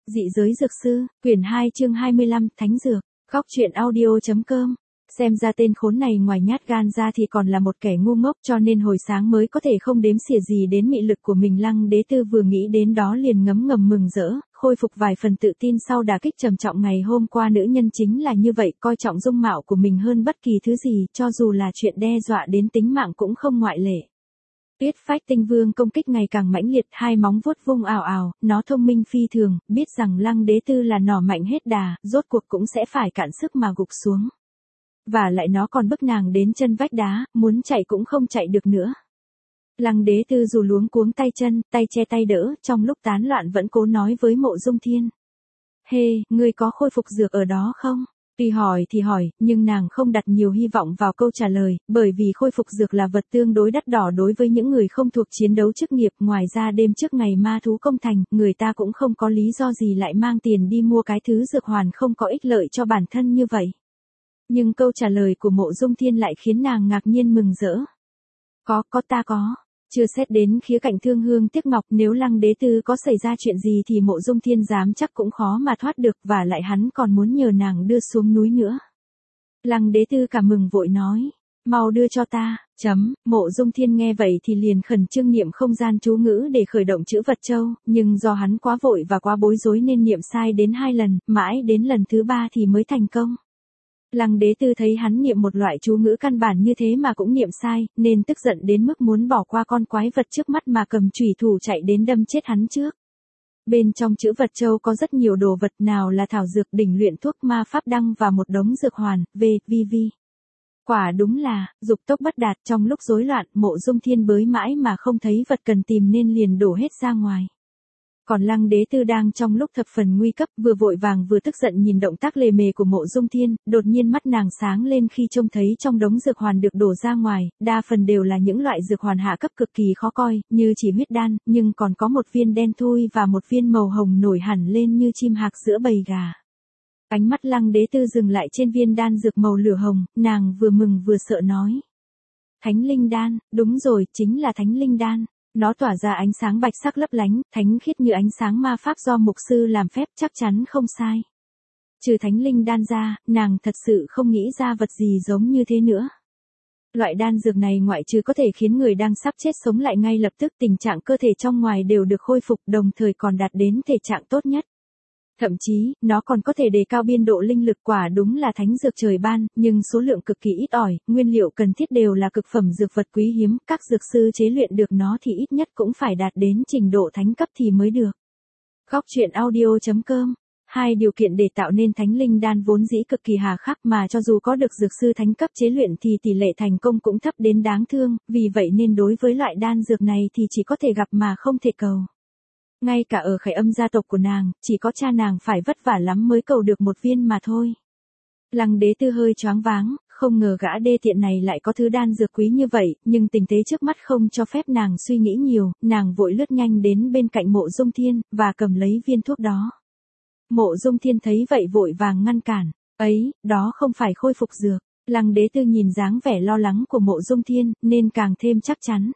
Dị giới dược sư, quyển 2 chương 25, Thánh dược, Góc truyện audio.com. Xem ra tên khốn này ngoài nhát gan ra thì còn là một kẻ ngu ngốc, cho nên hồi sáng mới có thể không đếm xỉa gì đến mị lực của mình. Lăng Đế Tư vừa nghĩ đến đó liền ngấm ngầm mừng rỡ, khôi phục vài phần tự tin sau đả kích trầm trọng ngày hôm qua. Nữ nhân chính là như vậy, coi trọng dung mạo của mình hơn bất kỳ thứ gì, cho dù là chuyện đe dọa đến tính mạng cũng không ngoại lệ. Tuyết Phách Tinh Vương công kích ngày càng mãnh liệt, hai móng vuốt vung ào ào, nó thông minh phi thường, biết rằng Lăng Đế Tư là nỏ mạnh hết đà, rốt cuộc cũng sẽ phải cạn sức mà gục xuống. Và lại nó còn bức nàng đến chân vách đá, muốn chạy cũng không chạy được nữa. Lăng Đế Tư dù luống cuống tay chân, tay che tay đỡ, trong lúc tán loạn vẫn cố nói với Mộ Dung Thiên. Ngươi có khôi phục dược ở đó không? Tuy hỏi thì hỏi, nhưng nàng không đặt nhiều hy vọng vào câu trả lời, bởi vì khôi phục dược là vật tương đối đắt đỏ đối với những người không thuộc chiến đấu chức nghiệp. Ngoài ra đêm trước ngày ma thú công thành, người ta cũng không có lý do gì lại mang tiền đi mua cái thứ dược hoàn không có ích lợi cho bản thân như vậy. Nhưng câu trả lời của Mộ Dung Thiên lại khiến nàng ngạc nhiên mừng rỡ. Ta có. Chưa xét đến khía cạnh thương hương tiếc ngọc, nếu Lăng Đế Tư có xảy ra chuyện gì thì Mộ Dung Thiên dám chắc cũng khó mà thoát được, và lại hắn còn muốn nhờ nàng đưa xuống núi nữa. Lăng Đế Tư cảm mừng vội nói, mau đưa cho ta. Mộ Dung Thiên nghe vậy thì liền khẩn trương niệm không gian chú ngữ để khởi động chữ vật châu, nhưng do hắn quá vội và quá bối rối nên niệm sai đến 2 lần, mãi đến lần thứ 3 thì mới thành công. Lăng Đế Tư thấy hắn niệm một loại chú ngữ căn bản như thế mà cũng niệm sai, nên tức giận đến mức muốn bỏ qua con quái vật trước mắt mà cầm chủy thủ chạy đến đâm chết hắn trước. Bên trong chữ vật châu có rất nhiều đồ vật, nào là thảo dược, đỉnh luyện thuốc, ma pháp đăng và một đống dược hoàn, v.v.v. Quả đúng là, dục tốc bất đạt. Trong lúc rối loạn, Mộ Dung Thiên bới mãi mà không thấy vật cần tìm nên liền đổ hết ra ngoài. Còn Lăng Đế Tư đang trong lúc thập phần nguy cấp, vừa vội vàng vừa tức giận nhìn động tác lề mề của Mộ Dung Thiên, đột nhiên mắt nàng sáng lên khi trông thấy trong đống dược hoàn được đổ ra ngoài, đa phần đều là những loại dược hoàn hạ cấp cực kỳ khó coi, như chỉ huyết đan, nhưng còn có một viên đen thui và một viên màu hồng nổi hẳn lên như chim hạc giữa bầy gà. Ánh mắt Lăng Đế Tư dừng lại trên viên đan dược màu lửa hồng, nàng vừa mừng vừa sợ nói. Thánh linh đan, đúng rồi, chính là thánh linh đan. Nó tỏa ra ánh sáng bạch sắc lấp lánh, thánh khiết như ánh sáng ma pháp do mục sư làm phép, chắc chắn không sai. Trừ thánh linh đan ra, nàng thật sự không nghĩ ra vật gì giống như thế nữa. Loại đan dược này ngoại trừ có thể khiến người đang sắp chết sống lại ngay lập tức, tình trạng cơ thể trong ngoài đều được khôi phục, đồng thời còn đạt đến thể trạng tốt nhất. Thậm chí, nó còn có thể đề cao biên độ linh lực. Quả đúng là thánh dược trời ban, nhưng số lượng cực kỳ ít ỏi, nguyên liệu cần thiết đều là cực phẩm dược vật quý hiếm, các dược sư chế luyện được nó thì ít nhất cũng phải đạt đến trình độ thánh cấp thì mới được. Góc truyện audio.com. Hai điều kiện để tạo nên thánh linh đan vốn dĩ cực kỳ hà khắc, mà cho dù có được dược sư thánh cấp chế luyện thì tỷ lệ thành công cũng thấp đến đáng thương, vì vậy nên đối với loại đan dược này thì chỉ có thể gặp mà không thể cầu. Ngay cả ở Khải Âm gia tộc của nàng, chỉ có cha nàng phải vất vả lắm mới cầu được một viên mà thôi. Lăng Đế Tư hơi choáng váng, không ngờ gã đê tiện này lại có thứ đan dược quý như vậy, nhưng tình thế trước mắt không cho phép nàng suy nghĩ nhiều, nàng vội lướt nhanh đến bên cạnh Mộ Dung Thiên, và cầm lấy viên thuốc đó. Mộ Dung Thiên thấy vậy vội vàng ngăn cản, đó không phải khôi phục dược. Lăng Đế Tư nhìn dáng vẻ lo lắng của Mộ Dung Thiên, nên càng thêm chắc chắn.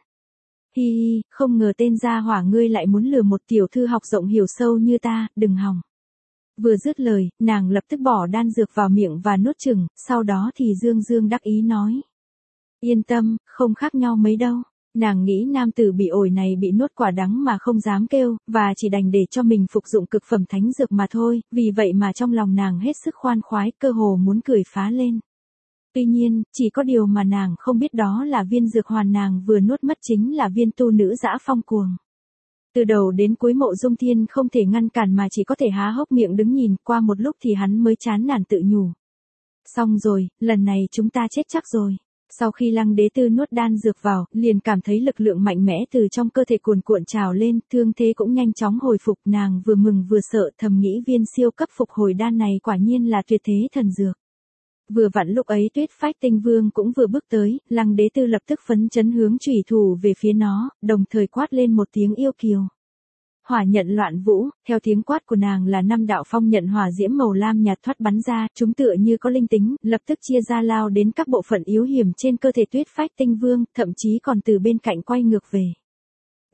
Không ngờ tên gia hỏa ngươi lại muốn lừa một tiểu thư học rộng hiểu sâu như ta, đừng hòng. Vừa dứt lời, nàng lập tức bỏ đan dược vào miệng và nuốt chửng, sau đó thì dương dương đắc ý nói. Yên tâm, không khác nhau mấy đâu. Nàng nghĩ nam tử bị ổi này bị nuốt quả đắng mà không dám kêu, và chỉ đành để cho mình phục dụng cực phẩm thánh dược mà thôi, vì vậy mà trong lòng nàng hết sức khoan khoái, cơ hồ muốn cười phá lên. Tuy nhiên, chỉ có điều mà nàng không biết đó là viên dược hoàn nàng vừa nuốt mất chính là viên tu nữ dã phong cuồng. Từ đầu đến cuối Mộ Dung Thiên không thể ngăn cản mà chỉ có thể há hốc miệng đứng nhìn, qua một lúc thì hắn mới chán nản tự nhủ. Xong rồi, lần này chúng ta chết chắc rồi. Sau khi Lăng Đế Tư nuốt đan dược vào, liền cảm thấy lực lượng mạnh mẽ từ trong cơ thể cuồn cuộn trào lên, thương thế cũng nhanh chóng hồi phục. Nàng vừa mừng vừa sợ, thầm nghĩ viên siêu cấp phục hồi đan này quả nhiên là tuyệt thế thần dược. Vừa vặn lúc ấy Tuyết Phách Tinh Vương cũng vừa bước tới, Lăng Đế Tư lập tức phấn chấn hướng chủy thủ về phía nó, đồng thời quát lên một tiếng yêu kiều. Hỏa nhận loạn vũ, theo tiếng quát của nàng là 5 đạo phong nhận hỏa diễm màu lam nhạt thoát bắn ra, chúng tựa như có linh tính, lập tức chia ra lao đến các bộ phận yếu hiểm trên cơ thể Tuyết Phách Tinh Vương, thậm chí còn từ bên cạnh quay ngược về.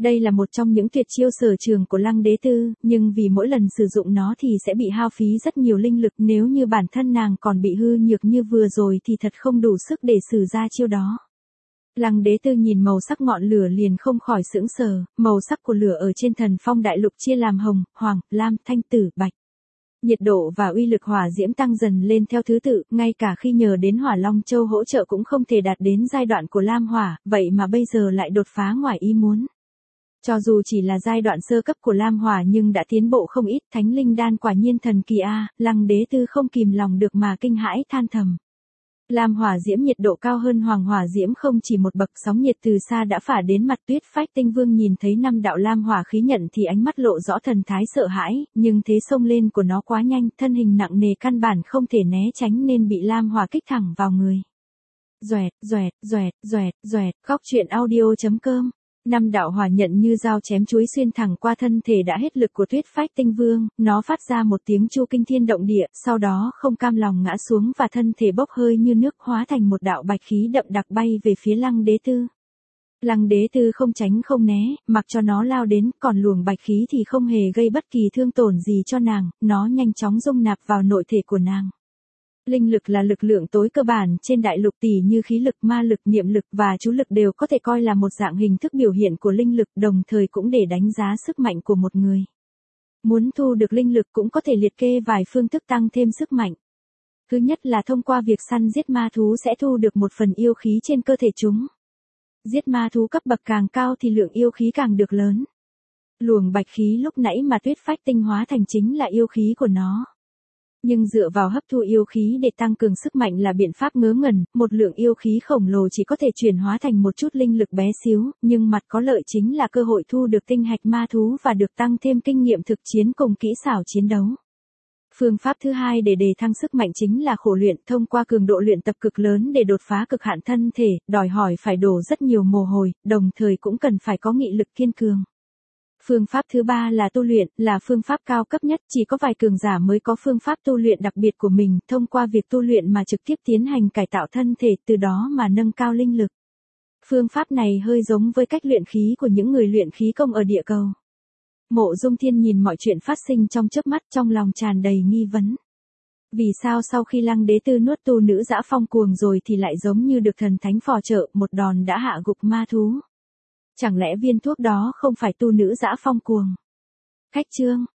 Đây là một trong những tuyệt chiêu sở trường của Lăng Đế Tư, nhưng vì mỗi lần sử dụng nó thì sẽ bị hao phí rất nhiều linh lực, nếu như bản thân nàng còn bị hư nhược như vừa rồi thì thật không đủ sức để sử ra chiêu đó. Lăng Đế Tư nhìn màu sắc ngọn lửa liền không khỏi sững sờ, màu sắc của lửa ở trên Thần Phong đại lục chia làm hồng, hoàng, lam, thanh, tử, bạch. Nhiệt độ và uy lực hỏa diễm tăng dần lên theo thứ tự, ngay cả khi nhờ đến Hỏa Long Châu hỗ trợ cũng không thể đạt đến giai đoạn của lam hỏa, vậy mà bây giờ lại đột phá ngoài ý muốn. Cho dù chỉ là giai đoạn sơ cấp của lam hỏa nhưng đã tiến bộ không ít, thánh linh đan quả nhiên thần kỳ a, Lăng Đế Tư không kìm lòng được mà kinh hãi than thầm. Lam hỏa diễm nhiệt độ cao hơn hoàng hỏa diễm không chỉ một bậc, sóng nhiệt từ xa đã phả đến mặt Tuyết Phách Tinh Vương, nhìn thấy 5 đạo lam hỏa khí nhận thì ánh mắt lộ rõ thần thái sợ hãi, nhưng thế xông lên của nó quá nhanh, thân hình nặng nề căn bản không thể né tránh nên bị lam hỏa kích thẳng vào người. Doẹt, doẹt, doẹt, doẹt, doẹt, Góc Truyện Audio.com. 5 đạo hỏa nhận như dao chém chuối xuyên thẳng qua thân thể đã hết lực của Tuyết Phách Tinh Vương, nó phát ra một tiếng chu kinh thiên động địa, sau đó không cam lòng ngã xuống và thân thể bốc hơi như nước hóa thành một đạo bạch khí đậm đặc bay về phía Lăng Đế Tư. Lăng Đế Tư không tránh không né, mặc cho nó lao đến, còn luồng bạch khí thì không hề gây bất kỳ thương tổn gì cho nàng, nó nhanh chóng dung nạp vào nội thể của nàng. Linh lực là lực lượng tối cơ bản trên đại lục, tỷ như khí lực, ma lực, niệm lực và chú lực đều có thể coi là một dạng hình thức biểu hiện của linh lực, đồng thời cũng để đánh giá sức mạnh của một người. Muốn thu được linh lực cũng có thể liệt kê vài phương thức tăng thêm sức mạnh. Thứ nhất là thông qua việc săn giết ma thú sẽ thu được một phần yêu khí trên cơ thể chúng. Giết ma thú cấp bậc càng cao thì lượng yêu khí càng được lớn. Luồng bạch khí lúc nãy mà Tuyết Phách tinh hóa thành chính là yêu khí của nó. Nhưng dựa vào hấp thu yêu khí để tăng cường sức mạnh là biện pháp ngớ ngẩn, một lượng yêu khí khổng lồ chỉ có thể chuyển hóa thành một chút linh lực bé xíu, nhưng mặt có lợi chính là cơ hội thu được tinh hạch ma thú và được tăng thêm kinh nghiệm thực chiến cùng kỹ xảo chiến đấu. Phương pháp thứ hai để đề thăng sức mạnh chính là khổ luyện, thông qua cường độ luyện tập cực lớn để đột phá cực hạn thân thể, đòi hỏi phải đổ rất nhiều mồ hôi, đồng thời cũng cần phải có nghị lực kiên cường. Phương pháp thứ ba là tu luyện, là phương pháp cao cấp nhất, chỉ có vài cường giả mới có phương pháp tu luyện đặc biệt của mình, thông qua việc tu luyện mà trực tiếp tiến hành cải tạo thân thể, từ đó mà nâng cao linh lực. Phương pháp này hơi giống với cách luyện khí của những người luyện khí công ở địa cầu. Mộ Dung Thiên nhìn mọi chuyện phát sinh trong chớp mắt, trong lòng tràn đầy nghi vấn. Vì sao sau khi Lăng Đế Tư nuốt tu nữ dã phong cuồng rồi thì lại giống như được thần thánh phò trợ, một đòn đã hạ gục ma thú? Chẳng lẽ viên thuốc đó không phải tu nữ dã phong cuồng? Khách chương